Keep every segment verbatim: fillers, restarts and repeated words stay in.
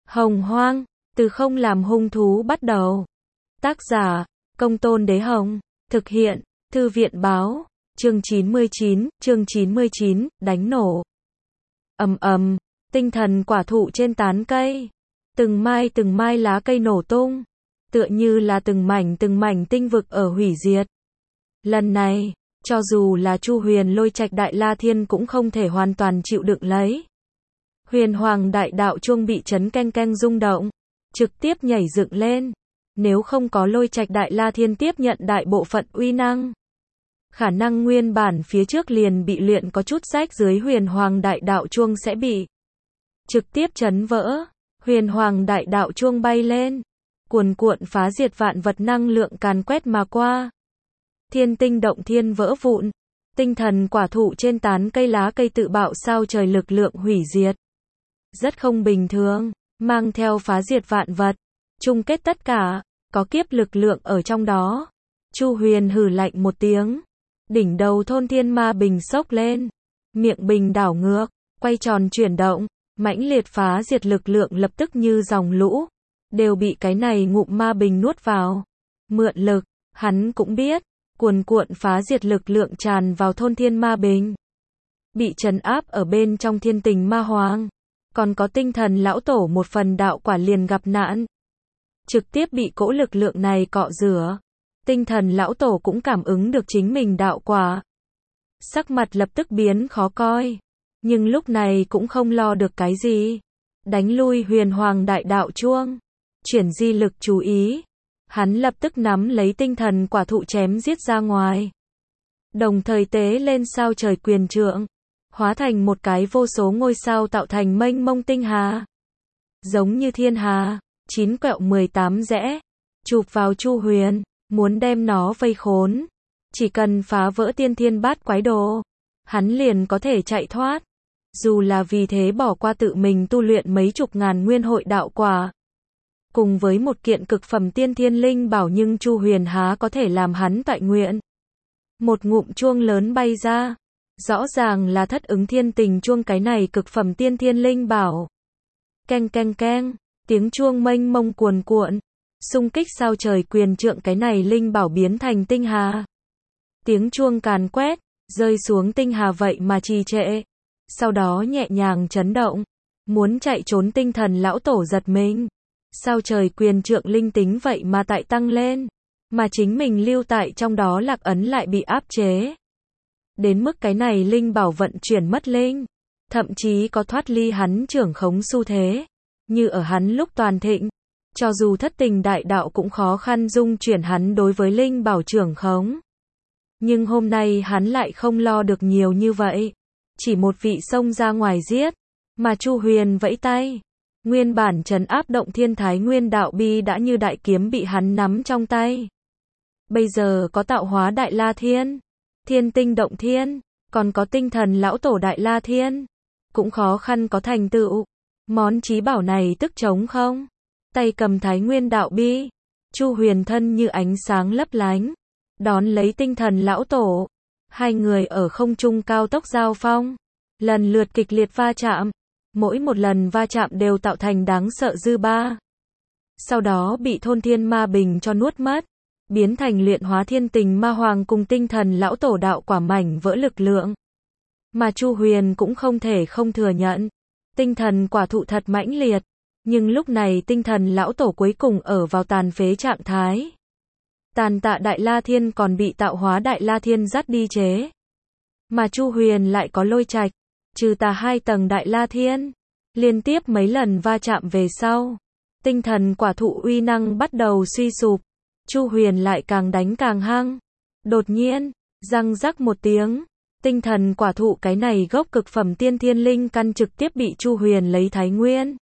Hồng Hoang, từ không làm hung thú bắt đầu. Tác giả, Công Tôn Đế Hồng. Thực hiện, Thư viện Báo. Chương chín mươi chín, chương chín mươi chín, đánh nổ. Ầm ầm, tinh thần quả thụ trên tán cây. Từng mai từng mai lá cây nổ tung. Tựa như là từng mảnh từng mảnh tinh vực ở hủy diệt. Lần này, cho dù là Chu Huyền Lôi Trạch Đại La Thiên cũng không thể hoàn toàn chịu đựng lấy. Huyền Hoàng Đại Đạo Chuông bị chấn keng keng rung động, trực tiếp nhảy dựng lên. Nếu không có Lôi Trạch Đại La Thiên tiếp nhận đại bộ phận uy năng, khả năng nguyên bản phía trước liền bị luyện có chút rách dưới Huyền Hoàng Đại Đạo Chuông sẽ bị trực tiếp chấn vỡ. Huyền Hoàng Đại Đạo Chuông bay lên, cuồn cuộn phá diệt vạn vật năng lượng càn quét mà qua. Thiên tinh động thiên vỡ vụn, tinh thần quả thụ trên tán cây lá cây tự bạo sao trời lực lượng hủy diệt. Rất không bình thường, mang theo phá diệt vạn vật, chung kết tất cả, có kiếp lực lượng ở trong đó. Chu Huyền hừ lạnh một tiếng, đỉnh đầu thôn thiên ma bình sốc lên, miệng bình đảo ngược, quay tròn chuyển động, mãnh liệt phá diệt lực lượng lập tức như dòng lũ, đều bị cái này ngụm ma bình nuốt vào. Mượn lực, hắn cũng biết, cuồn cuộn phá diệt lực lượng tràn vào thôn thiên ma bình, bị trấn áp ở bên trong thiên tình ma hoàng. Còn có tinh thần lão tổ một phần đạo quả liền gặp nạn, trực tiếp bị cỗ lực lượng này cọ rửa. Tinh thần lão tổ cũng cảm ứng được chính mình đạo quả, sắc mặt lập tức biến khó coi, nhưng lúc này cũng không lo được cái gì. Đánh lui Huyền Hoàng Đại Đạo Chuông, chuyển di lực chú ý, hắn lập tức nắm lấy tinh thần quả thụ chém giết ra ngoài, đồng thời tế lên sao trời quyền trượng, hóa thành một cái vô số ngôi sao tạo thành mênh mông tinh hà. Giống như thiên hà, chín quẹo mười tám rẽ, chụp vào Chu Huyền, muốn đem nó vây khốn. Chỉ cần phá vỡ tiên thiên bát quái đồ, hắn liền có thể chạy thoát. Dù là vì thế bỏ qua tự mình tu luyện mấy chục ngàn nguyên hội đạo quả, cùng với một kiện cực phẩm tiên thiên linh bảo, nhưng Chu Huyền há có thể làm hắn toại nguyện. Một ngụm chuông lớn bay ra, rõ ràng là Thất Ứng Thiên Tình Chuông, cái này cực phẩm tiên thiên linh bảo. Keng keng keng, tiếng chuông mênh mông cuồn cuộn, xung kích sao trời quyền trượng cái này linh bảo biến thành tinh hà. Tiếng chuông càn quét, rơi xuống tinh hà vậy mà trì trệ, sau đó nhẹ nhàng chấn động. Muốn chạy trốn tinh thần lão tổ giật mình. Sao trời quyền trượng linh tính vậy mà tại tăng lên, mà chính mình lưu tại trong đó lạc ấn lại bị áp chế. Đến mức cái này linh bảo vận chuyển mất linh, thậm chí có thoát ly hắn trưởng khống xu thế. Như ở hắn lúc toàn thịnh, cho dù thất tình đại đạo cũng khó khăn dung chuyển hắn đối với linh bảo trưởng khống. Nhưng hôm nay hắn lại không lo được nhiều như vậy, chỉ một vị xông ra ngoài giết, mà Chu Huyền vẫy tay. Nguyên bản trấn áp động thiên thái nguyên đạo bi đã như đại kiếm bị hắn nắm trong tay. Bây giờ có tạo hóa Đại La Thiên, thiên tinh động thiên, còn có tinh thần lão tổ Đại La Thiên, cũng khó khăn có thành tựu. Món chí bảo này tức trống không, tay cầm thái nguyên đạo bi, Chu Huyền thân như ánh sáng lấp lánh, đón lấy tinh thần lão tổ. Hai người ở không trung cao tốc giao phong, lần lượt kịch liệt va chạm. Mỗi một lần va chạm đều tạo thành đáng sợ dư ba, sau đó bị thôn thiên ma bình cho nuốt mất, biến thành luyện hóa thiên tình ma hoàng cùng tinh thần lão tổ đạo quả mảnh vỡ lực lượng. Mà Chu Huyền cũng không thể không thừa nhận, tinh thần quả thụ thật mãnh liệt, nhưng lúc này tinh thần lão tổ cuối cùng ở vào tàn phế trạng thái. Tàn tạ Đại La Thiên còn bị tạo hóa Đại La Thiên dắt đi chế, mà Chu Huyền lại có Lôi Trạch, trừ tà hai tầng Đại La Thiên. Liên tiếp mấy lần va chạm về sau, tinh thần quả thụ uy năng bắt đầu suy sụp, Chu Huyền lại càng đánh càng hăng. Đột nhiên, răng rắc một tiếng, tinh thần quả thụ cái này gốc cực phẩm tiên thiên linh căn trực tiếp bị Chu Huyền lấy thái nguyên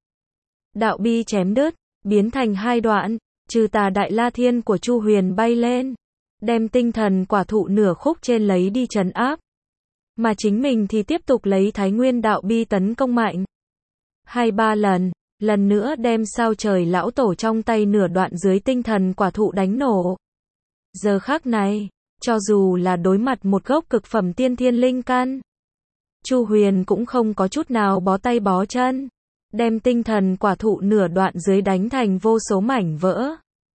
đạo bi chém đứt, biến thành hai đoạn. Trừ tà Đại La Thiên của Chu Huyền bay lên, đem tinh thần quả thụ nửa khúc trên lấy đi trấn áp, mà chính mình thì tiếp tục lấy thái nguyên đạo bi tấn công mạnh. Hai ba lần, lần nữa đem sao trời lão tổ trong tay nửa đoạn dưới tinh thần quả thụ đánh nổ. Giờ khắc này, cho dù là đối mặt một gốc cực phẩm tiên thiên linh căn, Chu Huyền cũng không có chút nào bó tay bó chân. đem tinh thần quả thụ nửa đoạn dưới đánh thành vô số mảnh vỡ.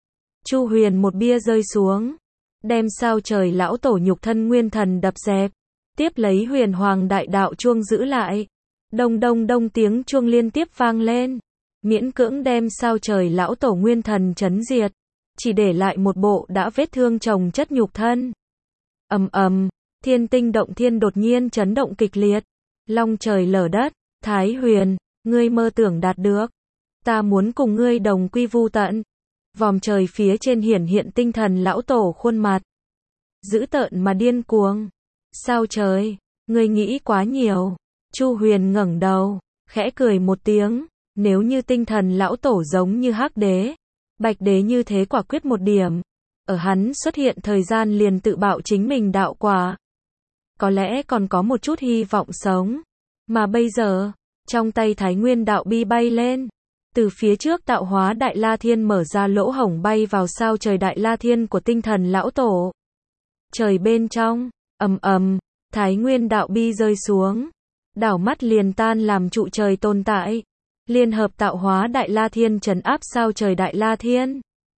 Chu Huyền một bia rơi xuống, đem sao trời lão tổ nhục thân nguyên thần đập dẹp, tiếp lấy huyền hoàng đại đạo chuông giữ lại. Đông đông đông tiếng chuông liên tiếp vang lên, miễn cưỡng đem sao trời lão tổ nguyên thần chấn diệt, chỉ để lại một bộ đã vết thương chồng chất nhục thân. Ầm ầm, thiên tinh động thiên đột nhiên chấn động kịch liệt, long trời lở đất. Thái Huyền, ngươi mơ tưởng đạt được, ta muốn cùng ngươi đồng quy vu tận. Vòm trời phía trên hiển hiện tinh thần lão tổ khuôn mặt, dữ tợn mà điên cuồng. Sao trời, ngươi nghĩ quá nhiều. Chu Huyền ngẩng đầu, khẽ cười một tiếng, nếu như tinh thần lão tổ giống như Hắc Đế, Bạch Đế như thế quả quyết một điểm, ở hắn xuất hiện thời gian liền tự bạo chính mình đạo quả, có lẽ còn có một chút hy vọng sống. Mà bây giờ, trong tay Thái Nguyên đạo bi bay lên, từ phía trước tạo hóa Đại La Thiên mở ra lỗ hổng bay vào sao trời Đại La Thiên của tinh thần lão tổ. Trời bên trong, ầm ầm, Thái Nguyên đạo bi rơi xuống, đảo mắt liền tan làm trụ trời tồn tại. Liên hợp tạo hóa Đại La Thiên trấn áp sao trời Đại La Thiên.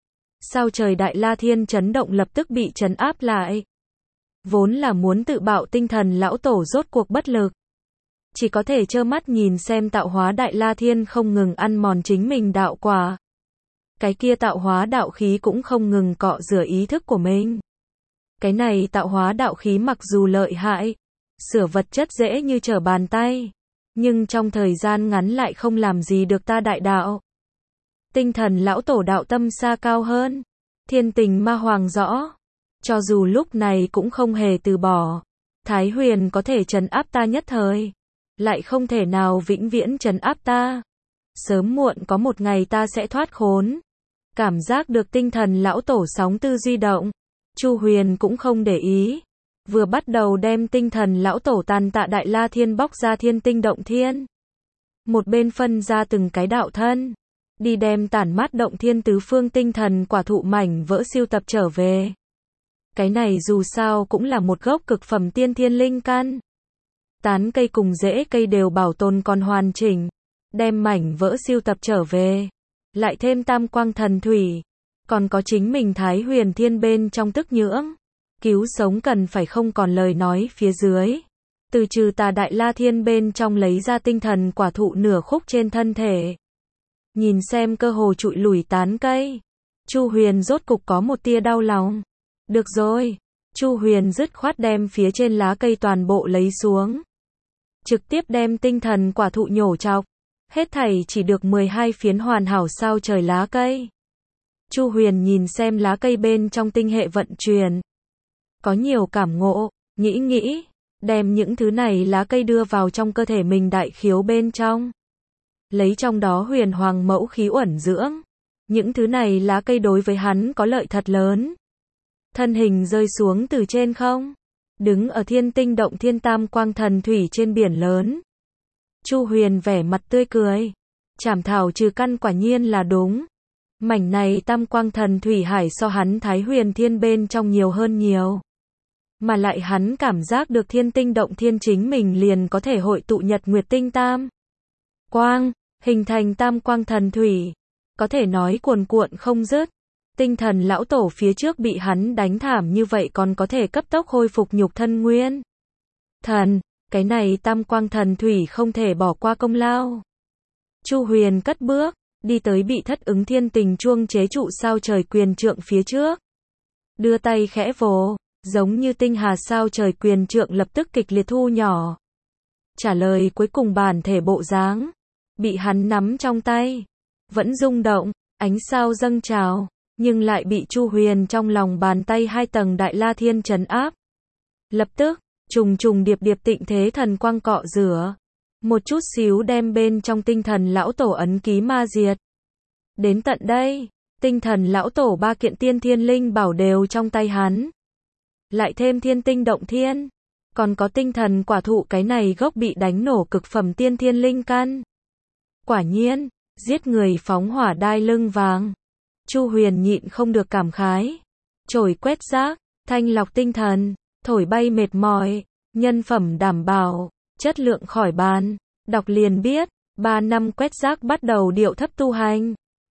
Sao trời Đại La Thiên chấn động lập tức bị trấn áp lại. Vốn là muốn tự bạo tinh thần lão tổ rốt cuộc bất lực, chỉ có thể trơ mắt nhìn xem tạo hóa Đại La Thiên không ngừng ăn mòn chính mình đạo quả. Cái kia tạo hóa đạo khí cũng không ngừng cọ rửa ý thức của mình. Cái này tạo hóa đạo khí mặc dù lợi hại, sửa vật chất dễ như trở bàn tay, nhưng trong thời gian ngắn lại không làm gì được ta đại đạo. Tinh thần lão tổ đạo tâm xa cao hơn, thiên tình ma hoàng rõ, cho dù lúc này cũng không hề từ bỏ. Thái Huyền có thể trấn áp ta nhất thời, lại không thể nào vĩnh viễn trấn áp ta. Sớm muộn có một ngày ta sẽ thoát khốn. Cảm giác được tinh thần lão tổ sóng tư duy động, Chu Huyền cũng không để ý, vừa bắt đầu đem tinh thần lão tổ tàn tạ Đại La Thiên bóc ra thiên tinh động thiên. Một bên phân ra từng cái đạo thân, đi đem tản mát động thiên tứ phương tinh thần quả thụ mảnh vỡ siêu tập trở về. Cái này dù sao cũng là một gốc cực phẩm tiên thiên linh căn. Tán cây cùng rễ cây đều bảo tồn còn hoàn chỉnh, đem mảnh vỡ siêu tập trở về. Lại thêm tam quang thần thủy, còn có chính mình Thái Huyền Thiên bên trong tức nhưỡng. Cứu sống cần phải không còn lời nói phía dưới. Từ trừ tà Đại La Thiên bên trong lấy ra tinh thần quả thụ nửa khúc trên thân thể. Nhìn xem cơ hồ trụi lủi tán cây, Chu Huyền rốt cục có một tia đau lòng. Được rồi, Chu Huyền dứt khoát đem phía trên lá cây toàn bộ lấy xuống, trực tiếp đem tinh thần quả thụ nhổ chọc, hết thảy chỉ được mười hai phiến hoàn hảo sao trời lá cây. Chu Huyền nhìn xem lá cây bên trong tinh hệ vận chuyển, có nhiều cảm ngộ, nghĩ nghĩ, đem những thứ này lá cây đưa vào trong cơ thể mình đại khiếu bên trong, lấy trong đó huyền hoàng mẫu khí uẩn dưỡng. Những thứ này lá cây đối với hắn có lợi thật lớn. Thân hình rơi xuống từ trên không, đứng ở thiên tinh động thiên tam quang thần thủy trên biển lớn. Chu Huyền vẻ mặt tươi cười, trảm thảo trừ căn quả nhiên là đúng. Mảnh này tam quang thần thủy hải so hắn Thái Huyền Thiên bên trong nhiều hơn nhiều. Mà lại hắn cảm giác được thiên tinh động thiên chính mình liền có thể hội tụ nhật nguyệt tinh tam quang, hình thành tam quang thần thủy, có thể nói cuồn cuộn không dứt. Tinh thần lão tổ phía trước bị hắn đánh thảm như vậy còn có thể cấp tốc khôi phục nhục thân nguyên thần, cái này tam quang thần thủy không thể bỏ qua công lao. Chu Huyền cất bước, đi tới bị thất ứng thiên tình chuông chế trụ sao trời quyền trượng phía trước, đưa tay khẽ vồ, giống như tinh hà sao trời quyền trượng lập tức kịch liệt thu nhỏ. Trả lời cuối cùng bản thể bộ dáng, bị hắn nắm trong tay, vẫn rung động, ánh sao dâng trào, nhưng lại bị Chu Huyền trong lòng bàn tay hai tầng Đại La Thiên trấn áp. Lập tức, trùng trùng điệp điệp tịnh thế thần quang cọ rửa, một chút xíu đem bên trong tinh thần lão tổ ấn ký ma diệt. Đến tận đây, tinh thần lão tổ ba kiện tiên thiên linh bảo đều trong tay hắn. Lại thêm thiên tinh động thiên, còn có tinh thần quả thụ cái này gốc bị đánh nổ cực phẩm tiên thiên linh căn. Quả nhiên, giết người phóng hỏa đai lưng vàng. Chu Huyền nhịn không được cảm khái. Chổi quét rác, thanh lọc tinh thần, thổi bay mệt mỏi, nhân phẩm đảm bảo, chất lượng khỏi bàn. Đọc liền biết, Ba năm quét rác bắt đầu điệu thấp tu hành.